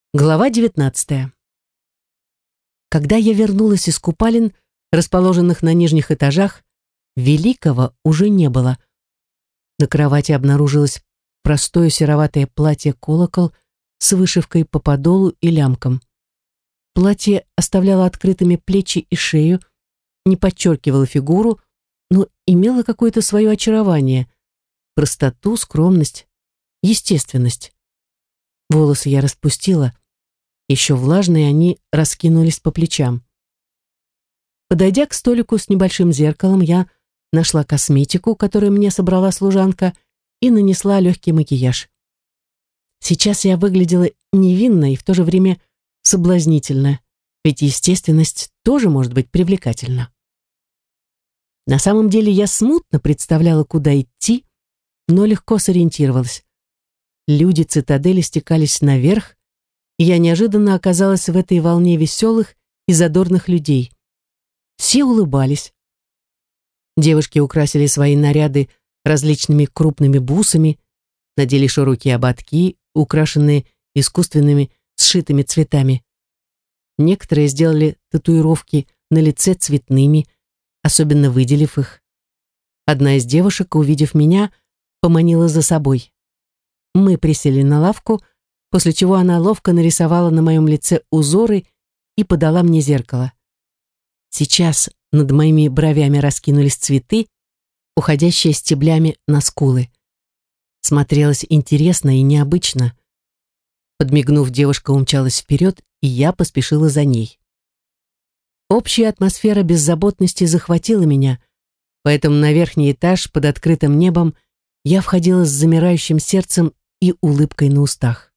Глава 19. Когда я вернулась из купалин, расположенных на нижних этажах, Великого уже не было. На кровати обнаружилось простое сероватое платье-колокол с вышивкой по подолу и лямкам. Платье оставляло открытыми плечи и шею, не подчеркивало фигуру, но имело какое-то свое очарование, простоту, скромность, естественность. Волосы я распустила, еще влажные они раскинулись по плечам. Подойдя к столику с небольшим зеркалом, я нашла косметику, которую мне собрала служанка, и нанесла легкий макияж. Сейчас я выглядела невинно и в то же время соблазнительно, ведь естественность тоже может быть привлекательна. На самом деле я смутно представляла, куда идти, но легко сориентировалась. Люди цитадели стекались наверх, и я неожиданно оказалась в этой волне веселых и задорных людей. Все улыбались. Девушки украсили свои наряды различными крупными бусами, надели широкие ободки, украшенные искусственными сшитыми цветами. Некоторые сделали татуировки на лице цветными, особенно выделив их. Одна из девушек, увидев меня, поманила за собой. Мы присели на лавку, после чего она ловко нарисовала на моем лице узоры и подала мне зеркало. Сейчас над моими бровями раскинулись цветы, уходящие стеблями на скулы. Смотрелось интересно и необычно. Подмигнув, девушка умчалась вперед, и я поспешила за ней. Общая атмосфера беззаботности захватила меня, поэтому на верхний этаж под открытым небом я входила с замирающим сердцем и улыбкой на устах.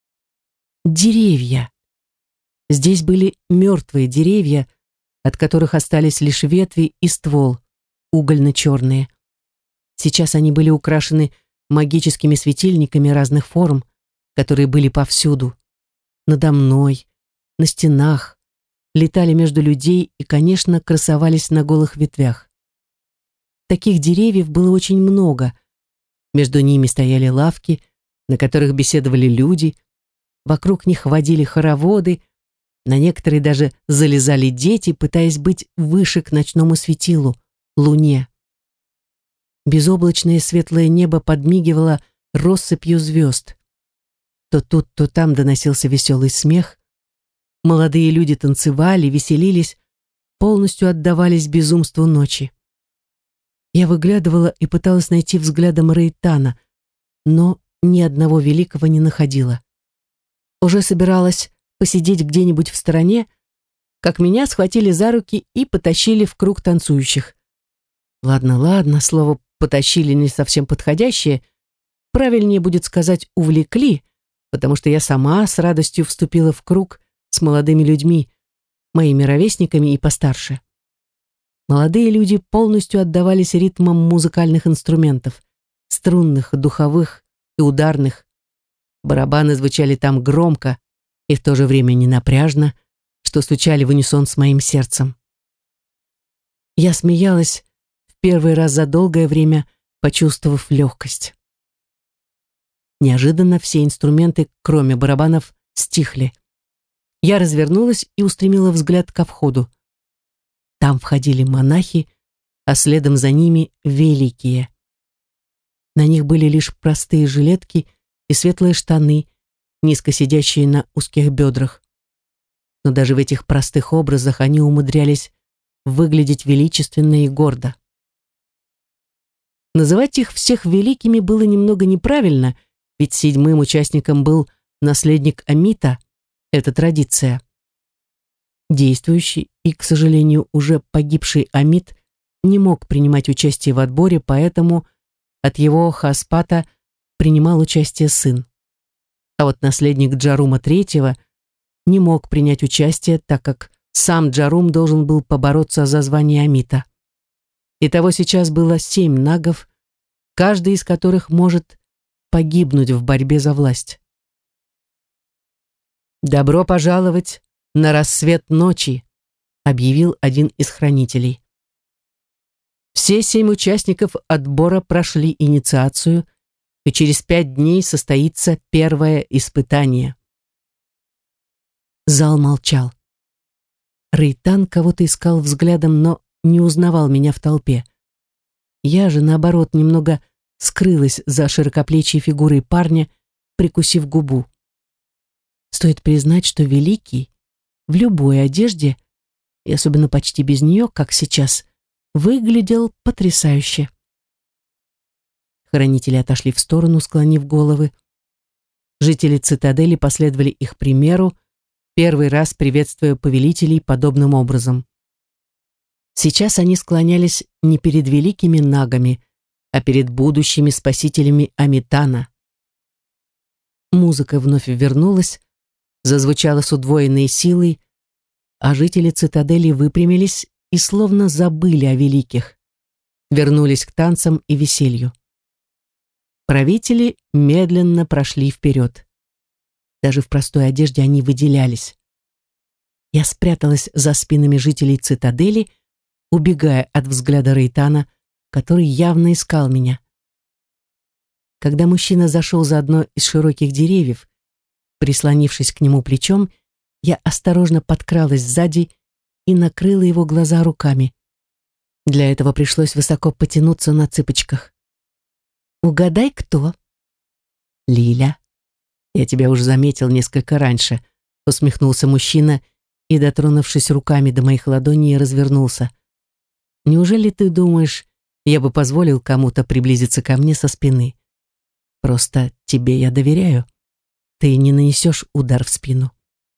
Деревья. Здесь были мертвые деревья, от которых остались лишь ветви и ствол, угольно-черные. Сейчас они были украшены магическими светильниками разных форм, которые были повсюду. Надо мной, на стенах, летали между людей и, конечно, красовались на голых ветвях. Таких деревьев было очень много. Между ними стояли лавки, на которых беседовали люди, вокруг них водили хороводы, на некоторые даже залезали дети, пытаясь быть выше к ночному светилу, луне. Безоблачное светлое небо подмигивало россыпью звезд. То тут, то там доносился веселый смех. Молодые люди танцевали, веселились, полностью отдавались безумству ночи. Я выглядывала и пыталась найти взглядом Рейтана, но ни одного великого не находила. Уже собиралась посидеть где-нибудь в стороне, как меня схватили за руки и потащили в круг танцующих. Ладно, слово «потащили» не совсем подходящее, правильнее будет сказать «увлекли», потому что я сама с радостью вступила в круг с молодыми людьми, моими ровесниками и постарше. Молодые люди полностью отдавались ритмам музыкальных инструментов, струнных, духовых и ударных. Барабаны звучали там громко и в то же время ненапряжно, что стучали в унисон с моим сердцем. Я смеялась в первый раз за долгое время, почувствовав легкость. Неожиданно все инструменты, кроме барабанов, стихли. Я развернулась и устремила взгляд ко входу. Там входили монахи, а следом за ними великие. На них были лишь простые жилетки и светлые штаны, низко сидящие на узких бедрах. Но даже в этих простых образах они умудрялись выглядеть величественно и гордо. Называть их всех великими было немного неправильно, ведь седьмым участником был наследник Амита, это традиция. Действующий и, к сожалению, уже погибший Амит не мог принимать участие в отборе, поэтому от его хаспата принимал участие сын. А вот наследник Джарума III не мог принять участие, так как сам Джарум должен был побороться за звание Амита. Итого сейчас было 7 нагов, каждый из которых может погибнуть в борьбе за власть. «Добро пожаловать на рассвет ночи», объявил один из хранителей. Все 7 участников отбора прошли инициацию, и через 5 дней состоится первое испытание. Зал молчал. Рейтан кого-то искал взглядом, но не узнавал меня в толпе. Я же, наоборот, немного скрылась за широкоплечьей фигурой парня, прикусив губу. Стоит признать, что Великий в любой одежде, и особенно почти без нее, как сейчас, выглядел потрясающе. Хранители отошли в сторону, склонив головы. Жители цитадели последовали их примеру, первый раз приветствуя повелителей подобным образом. Сейчас они склонялись не перед великими нагами, а перед будущими спасителями Амитана. Музыка вновь вернулась, зазвучала с удвоенной силой, а жители цитадели выпрямились и словно забыли о великих, вернулись к танцам и веселью. Правители медленно прошли вперед. Даже в простой одежде они выделялись. Я спряталась за спинами жителей цитадели, убегая от взгляда Рейтана, который явно искал меня. Когда мужчина зашел за одно из широких деревьев, прислонившись к нему плечом, я осторожно подкралась сзади и накрыла его глаза руками. Для этого пришлось высоко потянуться на цыпочках. «Угадай, кто?» «Лиля. Я тебя уже заметил несколько раньше», — усмехнулся мужчина и, дотронувшись руками до моих ладоней, развернулся. «Неужели ты думаешь, я бы позволил кому-то приблизиться ко мне со спины? Просто тебе я доверяю. Ты не нанесешь удар в спину».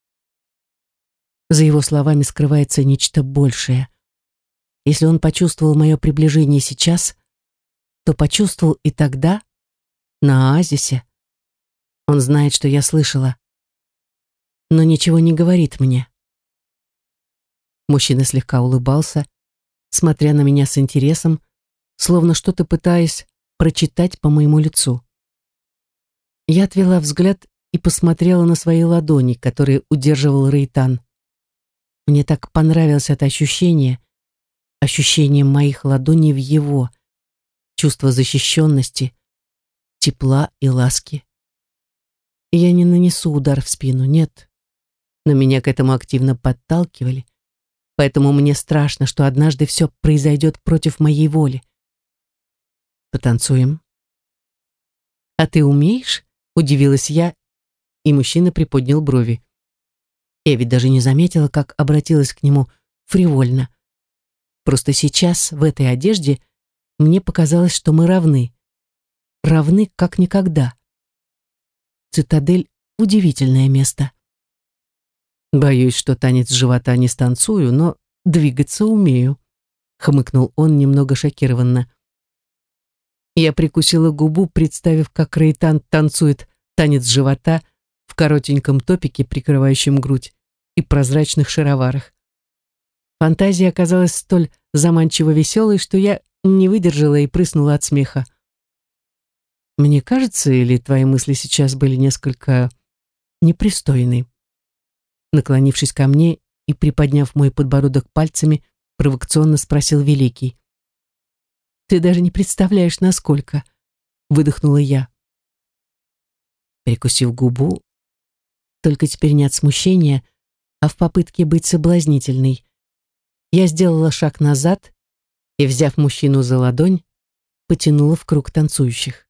За его словами скрывается нечто большее. Если он почувствовал мое приближение сейчас, то почувствовал и тогда, на оазисе. Он знает, что я слышала, но ничего не говорит мне. Мужчина слегка улыбался, смотря на меня с интересом, словно что-то пытаясь прочитать по моему лицу. Я отвела взгляд и посмотрела на свои ладони, которые удерживал Рейтан. Мне так понравилось это ощущение моих ладоней в его, чувство защищенности, тепла и ласки. Я не нанесу удар в спину, нет, но меня к этому активно подталкивали, поэтому мне страшно, что однажды все произойдет против моей воли. Потанцуем. «А ты умеешь?» — удивилась я, и мужчина приподнял брови. Я ведь даже не заметила, как обратилась к нему фривольно. Просто сейчас, в этой одежде, мне показалось, что мы равны. Равны как никогда. Цитадель — удивительное место. «Боюсь, что танец живота не станцую, но двигаться умею», — хмыкнул он немного шокированно. Я прикусила губу, представив, как Рейтан танцует танец живота в коротеньком топике, прикрывающем грудь, и прозрачных шароварах. Фантазия оказалась столь заманчиво веселой, что я не выдержала и прыснула от смеха. «Мне кажется, или твои мысли сейчас были несколько непристойны?» Наклонившись ко мне и приподняв мой подбородок пальцами, провокационно спросил Великий. «Ты даже не представляешь, насколько», — выдохнула я. Прикусив губу, только теперь не от смущения, а в попытке быть соблазнительной, я сделала шаг назад и, взяв мужчину за ладонь, потянула в круг танцующих.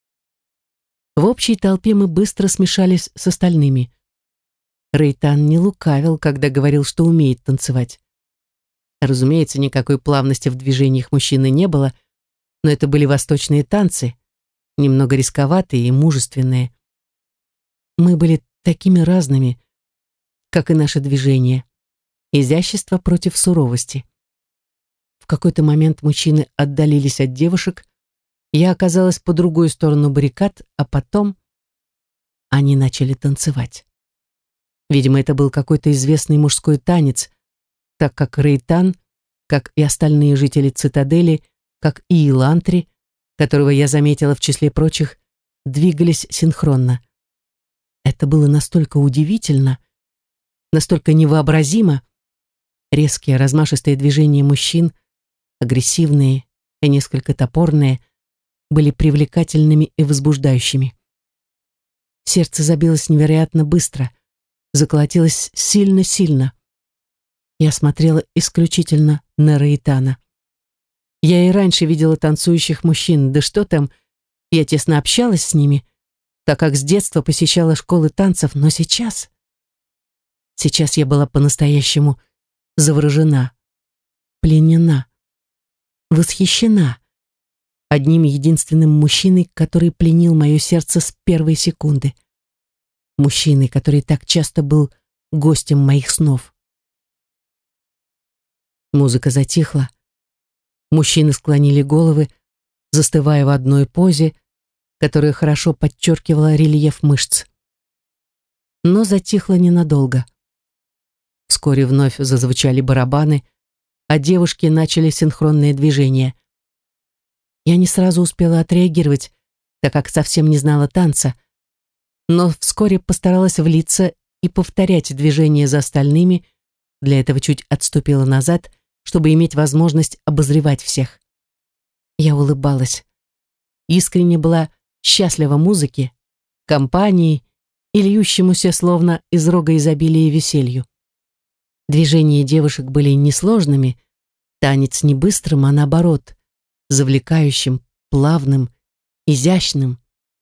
В общей толпе мы быстро смешались с остальными. Рейтан не лукавил, когда говорил, что умеет танцевать. Разумеется, никакой плавности в движениях мужчины не было, но это были восточные танцы, немного рисковатые и мужественные. Мы были такими разными, как и наши движения. Изящество против суровости. В какой-то момент мужчины отдалились от девушек, я оказалась по другую сторону баррикад, а потом они начали танцевать. Видимо, это был какой-то известный мужской танец, так как Рейтан, как и остальные жители цитадели, как и Илантри, которого я заметила в числе прочих, двигались синхронно. Это было настолько удивительно, настолько невообразимо. Резкие размашистые движения мужчин, агрессивные и несколько топорные, были привлекательными и возбуждающими. Сердце забилось невероятно быстро. заколотилось сильно-сильно. Я смотрела исключительно на Рейтана. Я и раньше видела танцующих мужчин, да что там, я тесно общалась с ними, так как с детства посещала школы танцев, но сейчас я была по-настоящему заворожена, пленена, восхищена одним единственным мужчиной, который пленил мое сердце с первой секунды. Мужчиной, который так часто был гостем моих снов. Музыка затихла. Мужчины склонили головы, застывая в одной позе, которая хорошо подчеркивала рельеф мышц. Но затихла ненадолго. Вскоре вновь зазвучали барабаны, а девушки начали синхронные движения. Я не сразу успела отреагировать, так как совсем не знала танца, но вскоре постаралась влиться и повторять движения за остальными, для этого чуть отступила назад, чтобы иметь возможность обозревать всех. Я улыбалась. Искренне была счастлива музыке, компании и льющемуся словно из рога изобилия веселью. Движения девушек были несложными, танец не быстрым, а наоборот, завлекающим, плавным, изящным.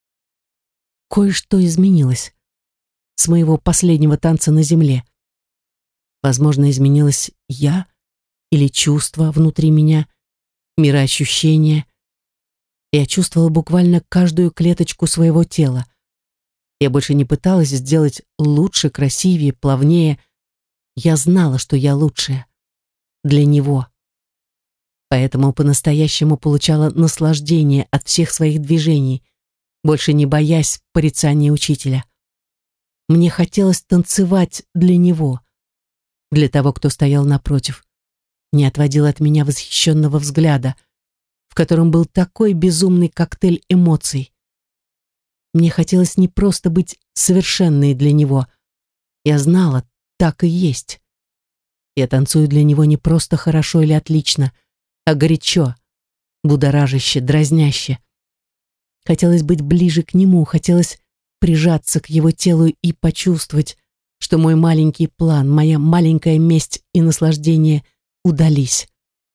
Кое-что изменилось с моего последнего танца на земле. Возможно, изменилась я или чувство внутри меня, мироощущение. Я чувствовала буквально каждую клеточку своего тела. Я больше не пыталась сделать лучше, красивее, плавнее. Я знала, что я лучшая. Для него. Поэтому по-настоящему получала наслаждение от всех своих движений, больше не боясь порицания учителя. Мне хотелось танцевать для него, для того, кто стоял напротив, не отводил от меня восхищенного взгляда, в котором был такой безумный коктейль эмоций. Мне хотелось не просто быть совершенной для него. Я знала, так и есть. Я танцую для него не просто хорошо или отлично, а горячо, будоражаще, дразняще. Хотелось быть ближе к нему, хотелось прижаться к его телу и почувствовать, что мой маленький план, моя маленькая месть и наслаждение удались.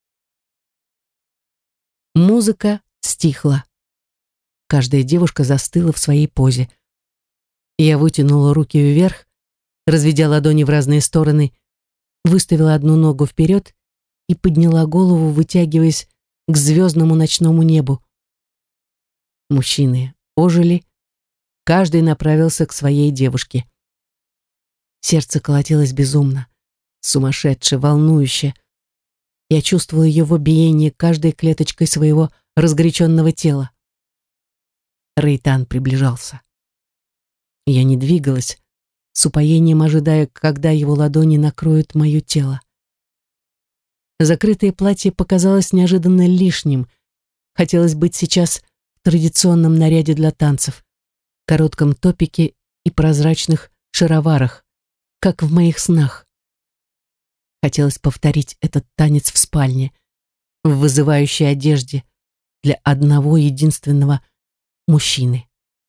Музыка стихла. Каждая девушка застыла в своей позе. Я вытянула руки вверх, разведя ладони в разные стороны, выставила одну ногу вперед и подняла голову, вытягиваясь к звездному ночному небу. Мужчины ожили, каждый направился к своей девушке. Сердце колотилось безумно, сумасшедше, волнующе. Я чувствовала его биение каждой клеточкой своего разгоряченного тела. Рейтан приближался. Я не двигалась, с упоением ожидая, когда его ладони накроют мое тело. Закрытое платье показалось неожиданно лишним. Хотелось быть сейчас в традиционном наряде для танцев, коротком топике и прозрачных шароварах, как в моих снах. Хотелось повторить этот танец в спальне, в вызывающей одежде, для одного единственного мужчины.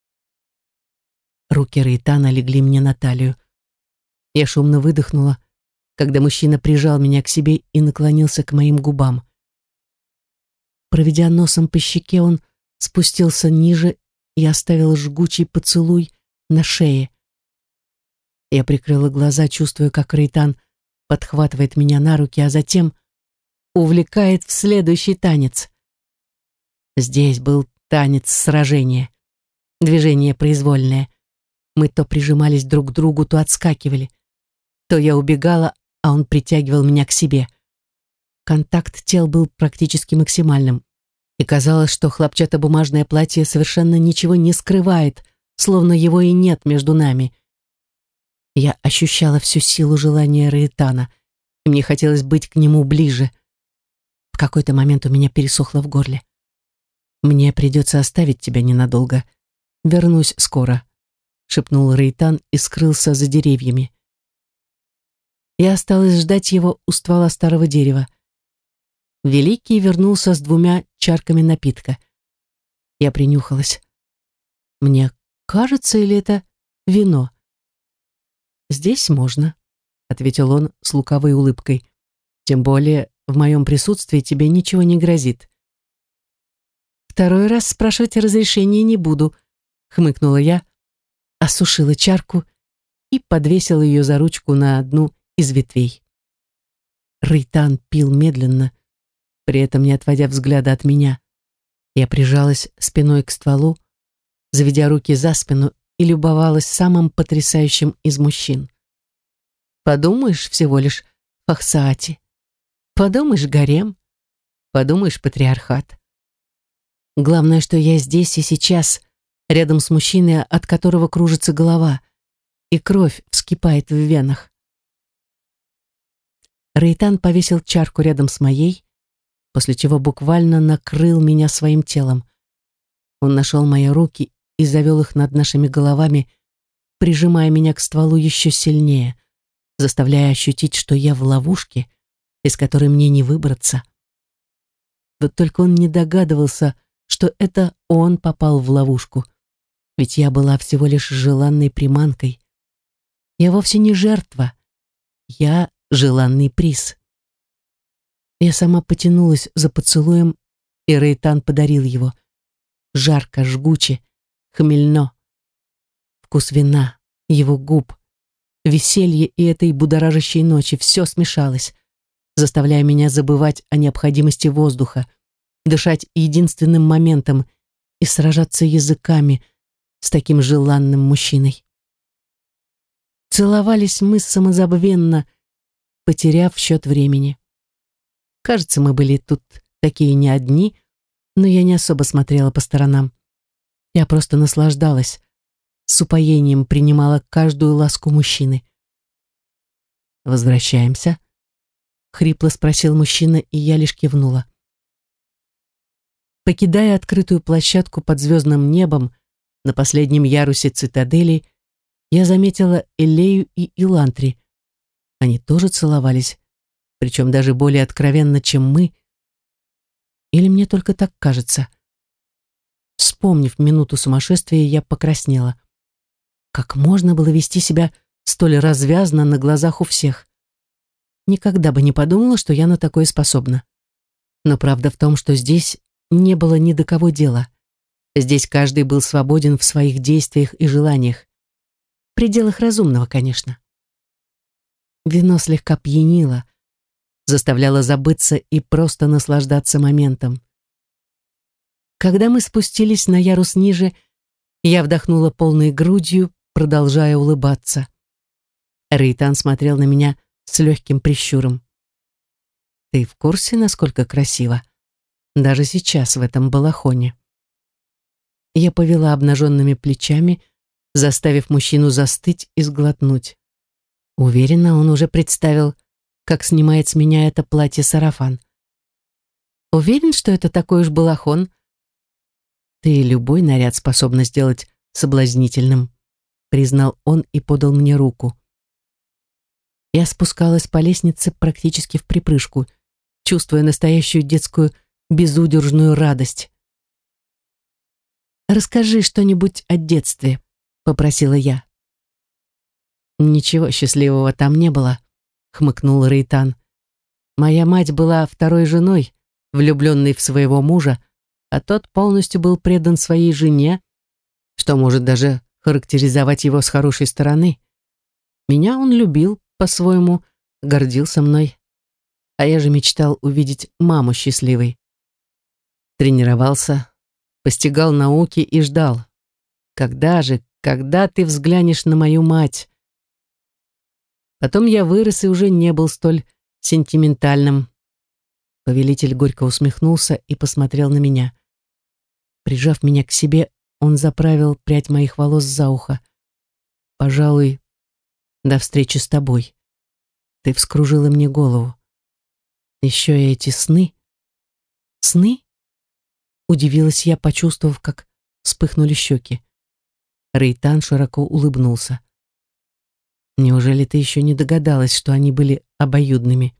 Руки Рейтана легли мне на талию. Я шумно выдохнула, когда мужчина прижал меня к себе и наклонился к моим губам. Проведя носом по щеке, он спустился ниже и оставил жгучий поцелуй на шее. Я прикрыла глаза, чувствуя, как Рейтан подхватывает меня на руки, а затем увлекает в следующий танец. Здесь был танец сражения, движение произвольное. Мы то прижимались друг к другу, то отскакивали. То я убегала, а он притягивал меня к себе. Контакт тел был практически максимальным. И казалось, что хлопчатобумажное платье совершенно ничего не скрывает, словно его и нет между нами. Я ощущала всю силу желания Рейтана, и мне хотелось быть к нему ближе. В какой-то момент у меня пересохло в горле. «Мне придется оставить тебя ненадолго. Вернусь скоро», — шепнул Рейтан и скрылся за деревьями. Я осталась ждать его у ствола старого дерева. Великий вернулся с 2 чарками напитка. Я принюхалась. Мне кажется, или это вино? «Здесь можно», — ответил он с лукавой улыбкой. «Тем более в моем присутствии тебе ничего не грозит». «Второй раз спрашивать разрешения не буду», — хмыкнула я, осушила чарку и подвесила ее за ручку на одну из ветвей. Рейтан пил медленно, при этом не отводя взгляда от меня. Я прижалась спиной к стволу, заведя руки за спину, и любовалась самым потрясающим из мужчин. Подумаешь, всего лишь Фахсаати. Подумаешь, гарем. Подумаешь, патриархат. Главное, что я здесь и сейчас, рядом с мужчиной, от которого кружится голова, и кровь вскипает в венах. Рейтан повесил чарку рядом с моей, после чего буквально накрыл меня своим телом. Он нашел мои руки и завел их над нашими головами, прижимая меня к стволу еще сильнее, заставляя ощутить, что я в ловушке, из которой мне не выбраться. Вот только он не догадывался, что это он попал в ловушку, ведь я была всего лишь желанной приманкой. Я вовсе не жертва, я желанный приз. Я сама потянулась за поцелуем, и Рейтан подарил его. Жарко, жгуче, хмельно. Вкус вина, его губ, веселье и этой будоражащей ночи — все смешалось, заставляя меня забывать о необходимости воздуха, дышать единственным моментом и сражаться языками с таким желанным мужчиной. Целовались мы самозабвенно, потеряв счет времени. Кажется, мы были тут такие не одни, но я не особо смотрела по сторонам. Я просто наслаждалась, с упоением принимала каждую ласку мужчины. «Возвращаемся?» — хрипло спросил мужчина, и я лишь кивнула. Покидая открытую площадку под звездным небом на последнем ярусе цитадели, я заметила Элею и Илантри. Они тоже целовались, причем даже более откровенно, чем мы. Или мне только так кажется? Вспомнив минуту сумасшествия, я покраснела. Как можно было вести себя столь развязно на глазах у всех? Никогда бы не подумала, что я на такое способна. Но правда в том, что здесь не было ни до кого дела. Здесь каждый был свободен в своих действиях и желаниях. В пределах разумного, конечно. Вино слегка пьянило, заставляло забыться и просто наслаждаться моментом. Когда мы спустились на ярус ниже, я вдохнула полной грудью, продолжая улыбаться. Рейтан смотрел на меня с легким прищуром. «Ты в курсе, насколько красиво? Даже сейчас в этом балахоне». Я повела обнаженными плечами, заставив мужчину застыть и сглотнуть. Уверена, он уже представил, как снимает с меня это платье-сарафан. «Уверен, что это такой уж балахон?» «Ты любой наряд способна сделать соблазнительным», признал он и подал мне руку. Я спускалась по лестнице практически вприпрыжку, чувствуя настоящую детскую безудержную радость. «Расскажи что-нибудь о детстве», — попросила я. «Ничего счастливого там не было», — хмыкнул Рейтан. «Моя мать была второй женой, влюбленной в своего мужа, а тот полностью был предан своей жене, что может даже характеризовать его с хорошей стороны. Меня он любил по-своему, гордился мной, а я же мечтал увидеть маму счастливой. Тренировался, постигал науки и ждал. Когда ты взглянешь на мою мать?» Потом я вырос и уже не был столь сентиментальным. Повелитель горько усмехнулся и посмотрел на меня. Прижав меня к себе, он заправил прядь моих волос за ухо. «Пожалуй, до встречи с тобой. Ты вскружила мне голову. Еще и эти сны». «Сны?» Удивилась я, почувствовав, как вспыхнули щеки. Рейтан широко улыбнулся. «Неужели ты еще не догадалась, что они были обоюдными?»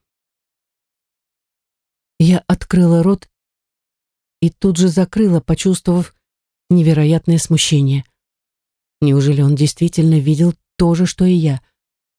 Я открыла рот и тут же закрыла, почувствовав невероятное смущение. Неужели он действительно видел то же, что и я?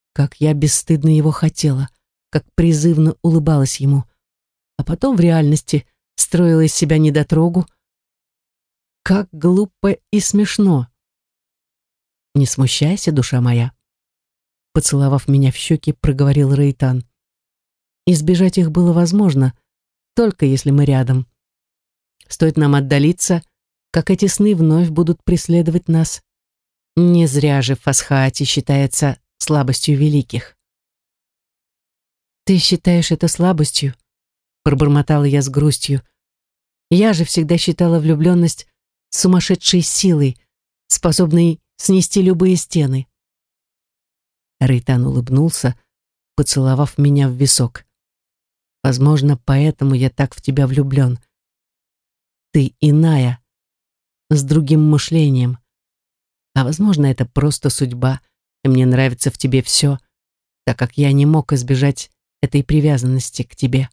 как я бесстыдно его хотела, как призывно улыбалась ему, а потом в реальности строила из себя недотрогу. Как глупо и смешно. «Не смущайся, душа моя», — поцеловав меня в щеки, проговорил Рейтан. «Избежать их было возможно, только если мы рядом. Стоит нам отдалиться, как эти сны вновь будут преследовать нас. Не зря же в Фасхаате считается слабостью великих». «Ты считаешь это слабостью?» — пробормотала я с грустью. «Я же всегда считала влюбленность сумасшедшей силой, способной снести любые стены». Рейтан улыбнулся, поцеловав меня в висок. «Возможно, поэтому я так в тебя влюблен. Ты иная, с другим мышлением. А возможно, это просто судьба, и мне нравится в тебе все, так как я не мог избежать этой привязанности к тебе».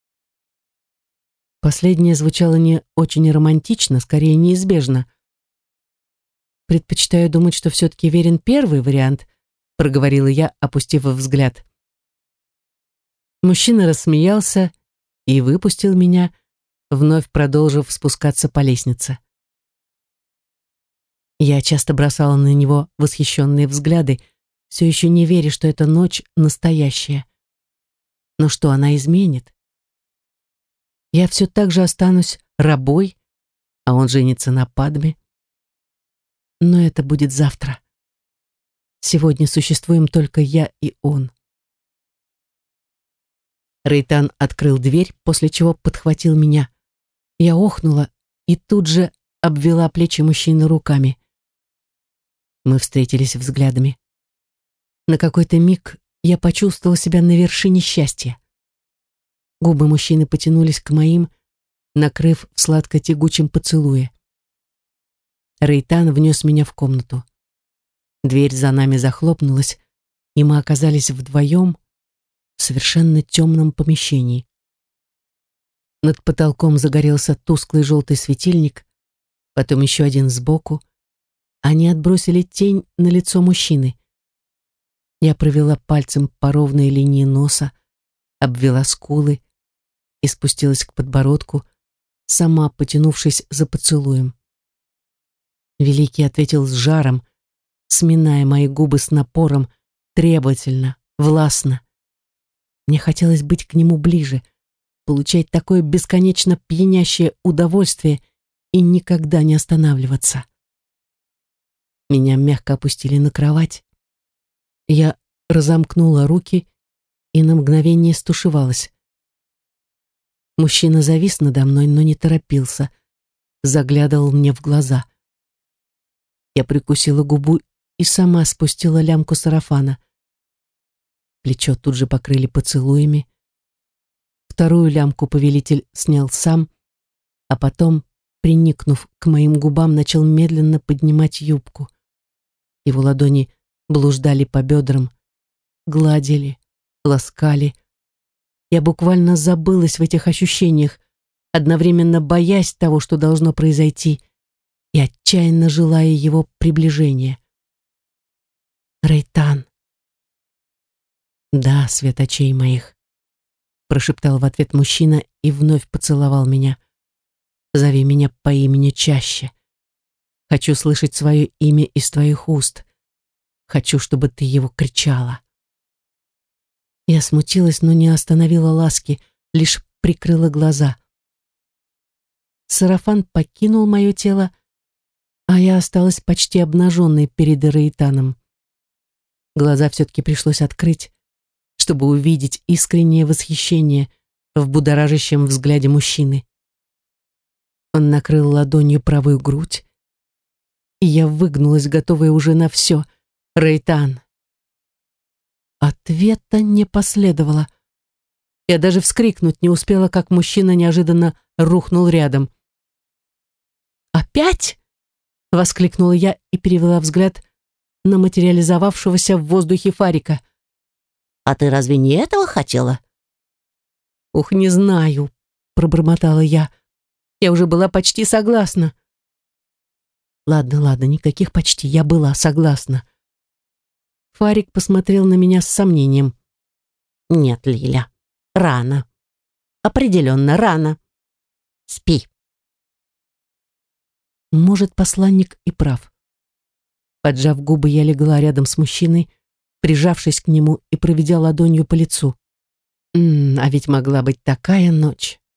Последнее звучало не очень романтично, скорее неизбежно. «Предпочитаю думать, что все-таки верен первый вариант», проговорила я, опустив взгляд. Мужчина рассмеялся и выпустил меня, вновь продолжив спускаться по лестнице. Я часто бросала на него восхищенные взгляды, все еще не веря, что эта ночь настоящая. Но что она изменит? Я все так же останусь рабой, а он женится на Падме. Но это будет завтра. Сегодня существуем только я и он. Рейтан открыл дверь, после чего подхватил меня. Я охнула и тут же обвела плечи мужчины руками. Мы встретились взглядами. На какой-то миг я почувствовала себя на вершине счастья. Губы мужчины потянулись к моим, накрыв в сладко-тягучем поцелуе. Рейтан внес меня в комнату. Дверь за нами захлопнулась, и мы оказались вдвоем в совершенно темном помещении. Над потолком загорелся тусклый желтый светильник, потом еще один сбоку. Они отбросили тень на лицо мужчины. Я провела пальцем по ровной линии носа, обвела скулы и спустилась к подбородку, сама потянувшись за поцелуем. Великий ответил с жаром, сминая мои губы с напором, требовательно, властно. Мне хотелось быть к нему ближе, получать такое бесконечно пьянящее удовольствие и никогда не останавливаться. Меня мягко опустили на кровать. Я разомкнула руки и на мгновение стушевалась. Мужчина завис надо мной, но не торопился, заглядывал мне в глаза. Я прикусила губу и сама спустила лямку сарафана. Плечо тут же покрыли поцелуями. Вторую лямку повелитель снял сам, а потом, приникнув к моим губам, начал медленно поднимать юбку. Его ладони блуждали по бедрам, гладили, ласкали. Я буквально забылась в этих ощущениях, одновременно боясь того, что должно произойти, и отчаянно желая его приближения. «Рейтан!» «Да, свет очей моих», — прошептал в ответ мужчина и вновь поцеловал меня. «Зови меня по имени чаще. Хочу слышать свое имя из твоих уст. Хочу, чтобы ты его кричала». Я смутилась, но не остановила ласки, лишь прикрыла глаза. Сарафан покинул мое тело, а я осталась почти обнаженной перед Рейтаном. Глаза все-таки пришлось открыть, чтобы увидеть искреннее восхищение в будоражащем взгляде мужчины. Он накрыл ладонью правую грудь, и я выгнулась, готовая уже на все. «Рейтан!» Ответа не последовало. Я даже вскрикнуть не успела, как мужчина неожиданно рухнул рядом. «Опять?» — воскликнула я и перевела взгляд на материализовавшегося в воздухе Фарика. «А ты разве не этого хотела?» «Ух, не знаю», — пробормотала я. «Я уже была почти согласна». «Ладно, ладно, никаких почти, я была согласна». Фарик посмотрел на меня с сомнением. Нет, Лиля, рано. Определенно рано. Спи. Может, посланник и прав. Поджав губы, я легла рядом с мужчиной, прижавшись к нему и проведя ладонью по лицу. А ведь могла быть такая ночь.